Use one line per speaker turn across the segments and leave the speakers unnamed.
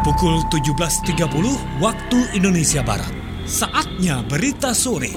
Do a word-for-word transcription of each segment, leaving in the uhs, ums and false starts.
Pukul tujuh belas tiga puluh waktu Indonesia Barat. Saatnya berita sore.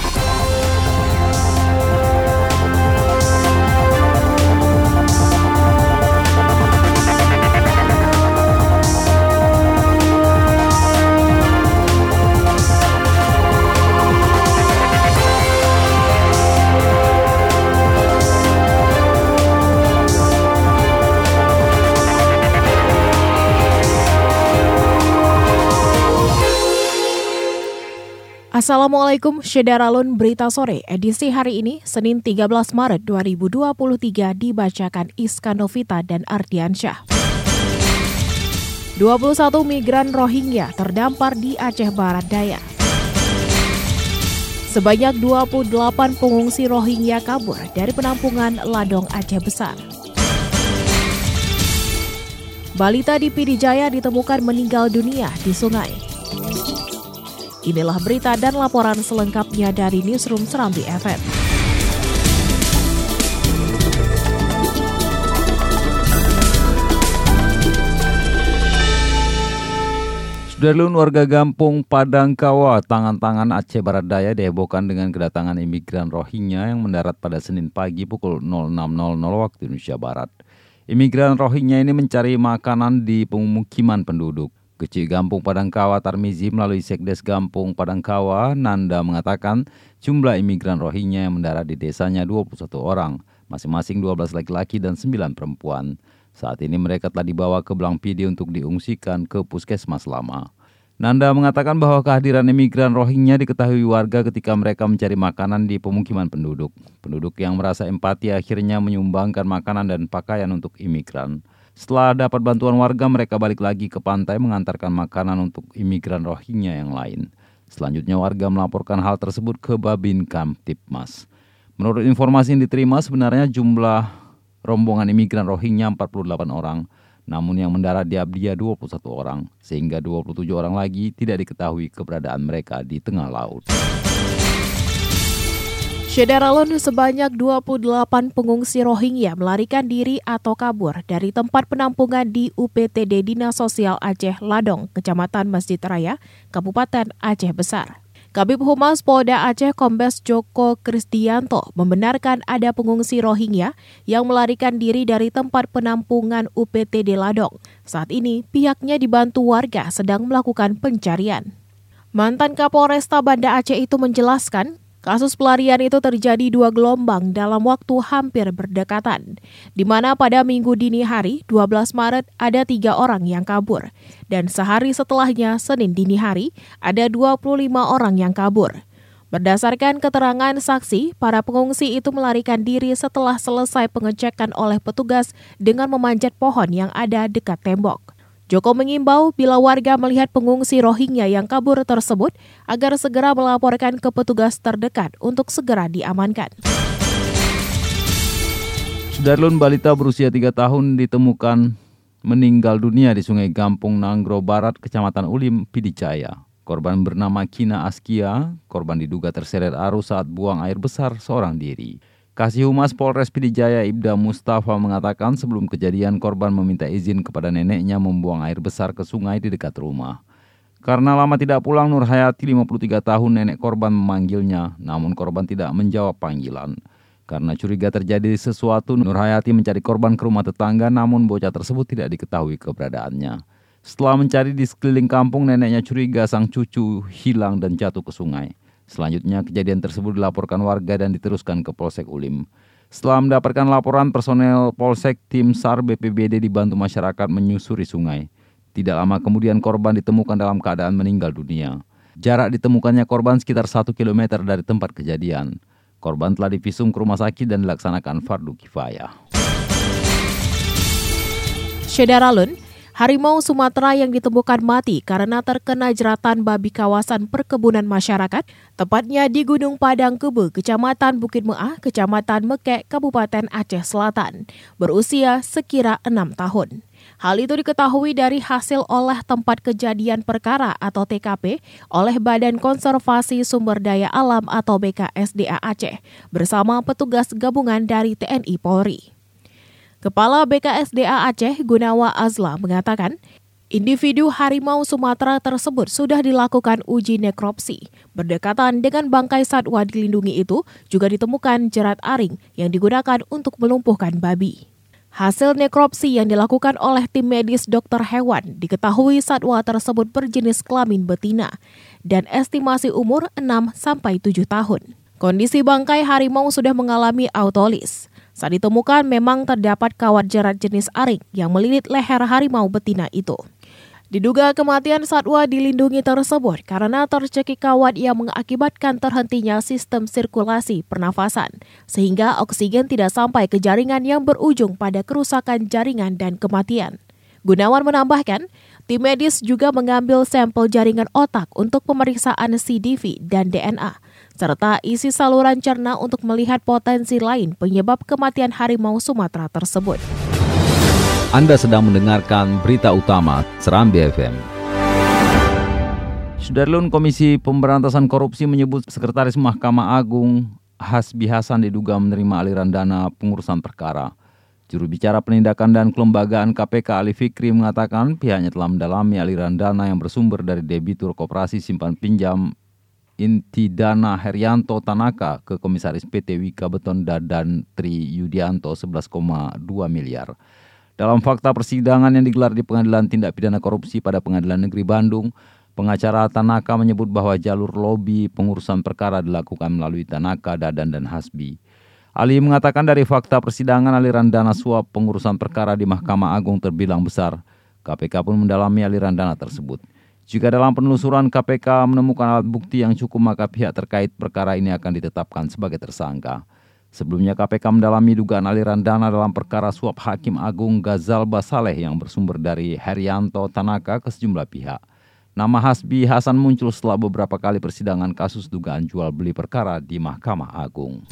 Assalamualaikum, Syederalun Berita Sore, edisi hari ini, Senin tiga belas Maret dua ribu dua puluh tiga, dibacakan Iskandovita dan Ardiansyah. dua puluh satu migran Rohingya terdampar di Aceh Barat Daya. Sebanyak dua puluh delapan pengungsi Rohingya kabur dari penampungan Ladong Aceh Besar. Balita di Pidijaya ditemukan meninggal dunia di sungai. Inilah berita dan laporan selengkapnya dari Newsroom Serambi F M.
Sudarlun, warga Gampung Padangkawa, Tangan-Tangan, Aceh Barat Daya dihebohkan dengan kedatangan imigran Rohingya yang mendarat pada Senin pagi pukul nol enam nol nol waktu Indonesia Barat. Imigran Rohingya ini mencari makanan di pemukiman penduduk. Kecil Gampung Padangkawa Tarmizi melalui Sekdes Gampung Padangkawa, Nanda, mengatakan jumlah imigran Rohingya yang mendarat di desanya dua puluh satu orang, masing-masing dua belas laki-laki dan sembilan perempuan. Saat ini mereka telah dibawa ke Belang Pidi untuk diungsikan ke Puskesmas Lama. Nanda mengatakan bahwa kehadiran imigran Rohingya diketahui warga ketika mereka mencari makanan di pemukiman penduduk. Penduduk yang merasa empati akhirnya menyumbangkan makanan dan pakaian untuk imigran. Setelah dapat bantuan warga, mereka balik lagi ke pantai mengantarkan makanan untuk imigran Rohingya yang lain. Selanjutnya warga melaporkan hal tersebut ke Babin Kamtipmas. Menurut informasi yang diterima, sebenarnya jumlah rombongan imigran Rohingya empat puluh delapan orang, namun yang mendarat di Abdia dua puluh satu orang, sehingga dua puluh tujuh orang lagi tidak diketahui keberadaan mereka di tengah laut.
Syederalun, sebanyak dua puluh delapan pengungsi Rohingya melarikan diri atau kabur dari tempat penampungan di U P T D Dinas Sosial Aceh Ladong, Kecamatan Masjid Raya, Kabupaten Aceh Besar. Kabid Humas Polda Aceh Kombes Joko Krisdianto membenarkan ada pengungsi Rohingya yang melarikan diri dari tempat penampungan U P T D Ladong. Saat ini pihaknya dibantu warga sedang melakukan pencarian. Mantan Kapolresta Banda Aceh itu menjelaskan, kasus pelarian itu terjadi dua gelombang dalam waktu hampir berdekatan, di mana pada Minggu dini hari dua belas Maret ada tiga orang yang kabur, dan sehari setelahnya Senin dini hari ada dua puluh lima orang yang kabur. Berdasarkan keterangan saksi, para pengungsi itu melarikan diri setelah selesai pengecekan oleh petugas dengan memanjat pohon yang ada dekat tembok. Joko mengimbau bila warga melihat pengungsi Rohingya yang kabur tersebut agar segera melaporkan ke petugas terdekat untuk segera diamankan.
Sudarlun, balita berusia tiga tahun ditemukan meninggal dunia di Sungai Gampung Nanggro Barat, Kecamatan Ulim, Pidijaya. Korban bernama Kina Askia, korban diduga terseret arus saat buang air besar seorang diri. Kasih Humas Polres Pidijaya Ibda Mustafa mengatakan sebelum kejadian korban meminta izin kepada neneknya membuang air besar ke sungai di dekat rumah. Karena lama tidak pulang, Nur Hayati lima puluh tiga tahun nenek korban memanggilnya, namun korban tidak menjawab panggilan. Karena curiga terjadi sesuatu, Nur Hayati mencari korban ke rumah tetangga, namun bocah tersebut tidak diketahui keberadaannya. Setelah mencari di sekeliling kampung, neneknya curiga sang cucu hilang dan jatuh ke sungai. Selanjutnya kejadian tersebut dilaporkan warga dan diteruskan ke Polsek Ulim. Setelah mendapatkan laporan, personel Polsek tim S A R B P B D dibantu masyarakat menyusuri sungai. Tidak lama kemudian korban ditemukan dalam keadaan meninggal dunia. Jarak ditemukannya korban sekitar satu kilometer dari tempat kejadian. Korban telah divisum ke rumah sakit dan dilaksanakan fardu kifayah.
Syederalun, harimau Sumatera yang ditemukan mati karena terkena jeratan babi kawasan perkebunan masyarakat, tepatnya di Gunung Padang Kebe, Kecamatan Bukit Meah, Kecamatan Mekek, Kabupaten Aceh Selatan, berusia sekira enam tahun. Hal itu diketahui dari hasil olah tempat kejadian perkara atau T K P oleh Badan Konservasi Sumber Daya Alam atau B K S D A Aceh bersama petugas gabungan dari T N I Polri. Kepala B K S D A Aceh Gunawa Azla mengatakan, Individu harimau Sumatera tersebut sudah dilakukan uji nekropsi. Berdekatan dengan bangkai satwa dilindungi itu juga ditemukan jerat aring yang digunakan untuk melumpuhkan babi. Hasil nekropsi yang dilakukan oleh tim medis dokter hewan diketahui satwa tersebut berjenis kelamin betina dan estimasi umur enam sampai tujuh tahun. Kondisi bangkai harimau sudah mengalami autolis. Saat ditemukan memang terdapat kawat jerat jenis aring yang melilit leher harimau betina itu. Diduga kematian satwa dilindungi tersebut karena tercekik kawat yang mengakibatkan terhentinya sistem sirkulasi pernafasan, sehingga oksigen tidak sampai ke jaringan yang berujung pada kerusakan jaringan dan kematian. Gunawan menambahkan, tim medis juga mengambil sampel jaringan otak untuk pemeriksaan C D V dan D N A, serta isi saluran cerna untuk melihat potensi lain penyebab kematian harimau Sumatera tersebut.
Anda sedang mendengarkan berita utama Serambi F M. Sudarlun, Komisi Pemberantasan Korupsi menyebut Sekretaris Mahkamah Agung Hasbi Hasan diduga menerima aliran dana pengurusan perkara. Juru bicara Penindakan dan Kelembagaan K P K Ali Fikri mengatakan pihaknya telah mendalami aliran dana yang bersumber dari debitur Koperasi Simpan Pinjam Inti Dana Herianto Tanaka ke Komisaris P T Wika Beton Dadan Tri Yudianto sebelas koma dua miliar. Dalam fakta persidangan yang digelar di Pengadilan Tindak Pidana Korupsi pada Pengadilan Negeri Bandung, pengacara Tanaka menyebut bahwa jalur lobi pengurusan perkara dilakukan melalui Tanaka, Dadan, dan Hasbi. Ali mengatakan dari fakta persidangan aliran dana suap pengurusan perkara di Mahkamah Agung terbilang besar. K P K pun mendalami aliran dana tersebut. Jika dalam penelusuran K P K menemukan alat bukti yang cukup, maka pihak terkait perkara ini akan ditetapkan sebagai tersangka. Sebelumnya K P K mendalami dugaan aliran dana dalam perkara suap Hakim Agung Ghazal Basaleh yang bersumber dari Herianto Tanaka ke sejumlah pihak. Nama Hasbi Hasan muncul setelah beberapa kali persidangan kasus dugaan jual beli perkara di Mahkamah Agung.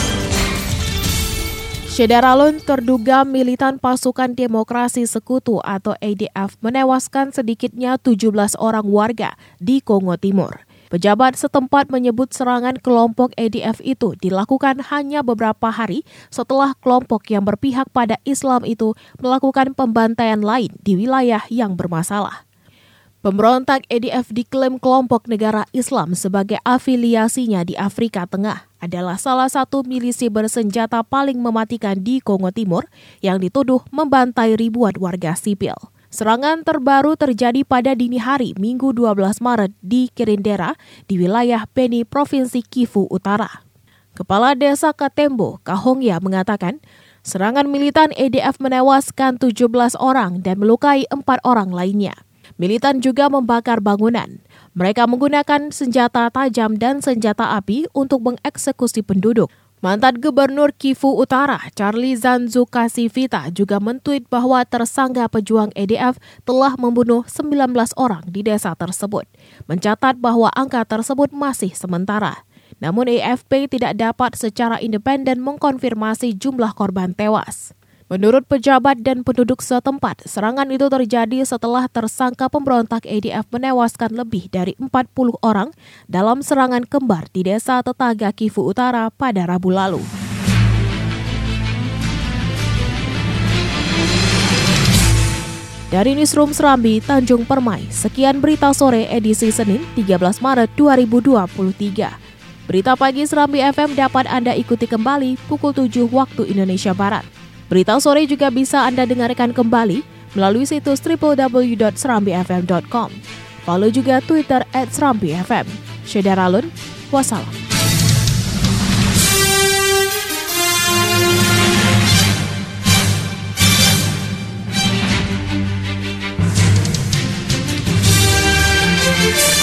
Syederalun, terduga militan Pasukan Demokrasi Sekutu atau A D F menewaskan sedikitnya tujuh belas orang warga di Kongo Timur. Pejabat setempat menyebut serangan kelompok A D F itu dilakukan hanya beberapa hari setelah kelompok yang berpihak pada Islam itu melakukan pembantaian lain di wilayah yang bermasalah. Pemberontak A D F diklaim kelompok negara Islam sebagai afiliasinya di Afrika Tengah adalah salah satu milisi bersenjata paling mematikan di Kongo Timur yang dituduh membantai ribuan warga sipil. Serangan terbaru terjadi pada dini hari Minggu dua belas Maret di Kirindera di wilayah Beni, Provinsi Kivu Utara. Kepala Desa Katembo, Kahongya mengatakan, serangan militan A D F menewaskan tujuh belas orang dan melukai empat orang lainnya. Militan juga membakar bangunan. Mereka menggunakan senjata tajam dan senjata api untuk mengeksekusi penduduk. Mantan Gubernur Kivu Utara, Charlie Zanzukasivita, juga mentweet bahwa tersangka pejuang A D F telah membunuh sembilan belas orang di desa tersebut, mencatat bahwa angka tersebut masih sementara. Namun A F P tidak dapat secara independen mengkonfirmasi jumlah korban tewas. Menurut pejabat dan penduduk setempat, serangan itu terjadi setelah tersangka pemberontak A D F menewaskan lebih dari empat puluh orang dalam serangan kembar di desa tetangga Kivu Utara pada Rabu lalu. Dari Newsroom Serambi, Tanjung Permai, sekian berita sore edisi Senin tiga belas Maret dua ribu dua puluh tiga. Berita pagi Serambi F M dapat Anda ikuti kembali pukul tujuh waktu Indonesia Barat. Berita sore juga bisa Anda dengarkan kembali melalui situs w w w dot serambi f m dot com. Follow juga Twitter at serambi f m. Syederalun, wassalam.
We'll be right back.